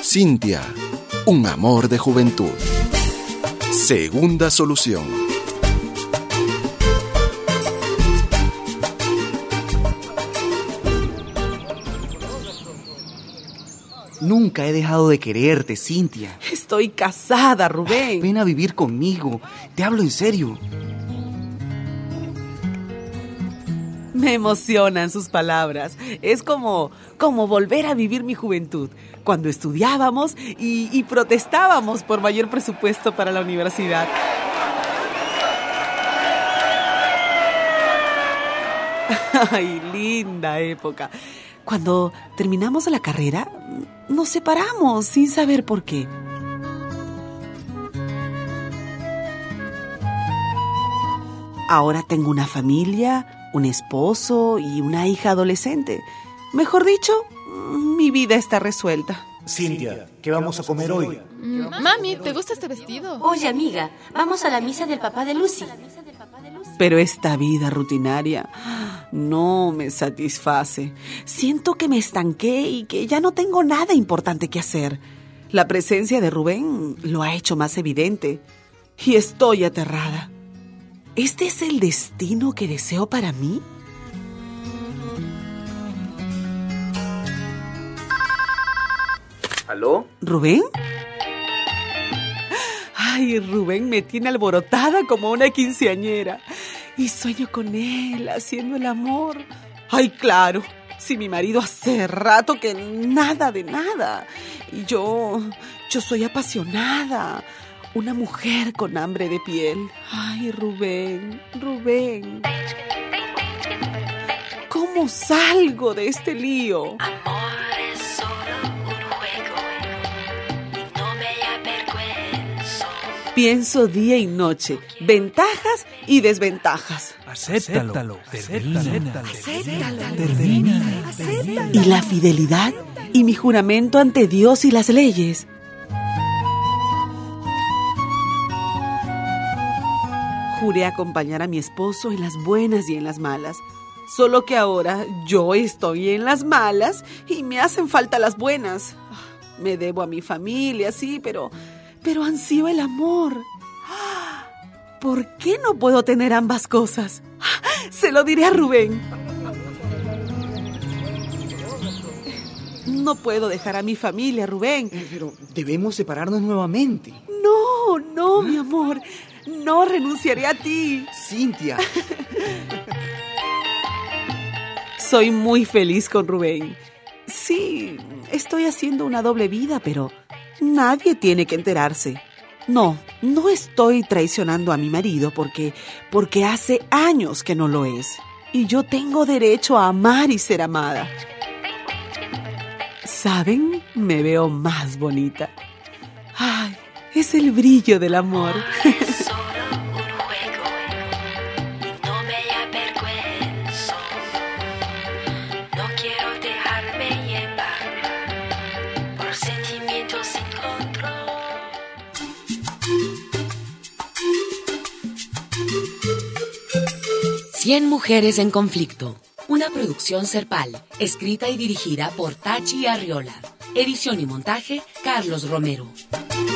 Cintia, un amor de juventud. Segunda solución. Nunca he dejado de quererte, Cintia. Estoy casada, Rubén. Ven a vivir conmigo. Te hablo en serio. Me emocionan sus palabras. Es como volver a vivir mi juventud, cuando estudiábamos y protestábamos por mayor presupuesto para la universidad. Ay, linda época. Cuando terminamos la carrera, nos separamos sin saber por qué. Ahora tengo una familia, un esposo y una hija adolescente. Mejor dicho, mi vida está resuelta. Cintia, ¿qué vamos a comer hoy? Mami, ¿te gusta este vestido? Oye, amiga, vamos a la misa del papá de Lucy. Pero esta vida rutinaria no me satisface. Siento que me estanqué y que ya no tengo nada importante que hacer. La presencia de Rubén lo ha hecho más evidente y estoy aterrada. ¿Este es el destino que deseo para mí? ¿Aló? ¿Rubén? Ay, Rubén me tiene alborotada como una quinceañera. Y sueño con él, haciendo el amor. Ay, claro, si mi marido hace rato que nada de nada. Y yo soy apasionada. Una mujer con hambre de piel. Ay, Rubén. ¿Cómo salgo de este lío? Pienso día y noche, ventajas y desventajas. Acéptalo. Y la fidelidad y mi juramento ante Dios y las leyes. Juré acompañar a mi esposo en las buenas y en las malas. Solo que ahora yo estoy en las malas y me hacen falta las buenas. Me debo a mi familia, sí, pero ansío el amor. ¿Por qué no puedo tener ambas cosas? Se lo diré a Rubén. No puedo dejar a mi familia, Rubén. Pero debemos separarnos nuevamente. No, mi amor. No renunciaré a ti. Cintia. Soy muy feliz con Rubén. Sí, estoy haciendo una doble vida, pero nadie tiene que enterarse. No estoy traicionando a mi marido porque hace años que no lo es. Y yo tengo derecho a amar y ser amada. ¿Saben? Me veo más bonita. Ay, es el brillo del amor. Cien mujeres en conflicto. Una producción Serpal, escrita y dirigida por Tachi Arriola. Edición y montaje, Carlos Romero.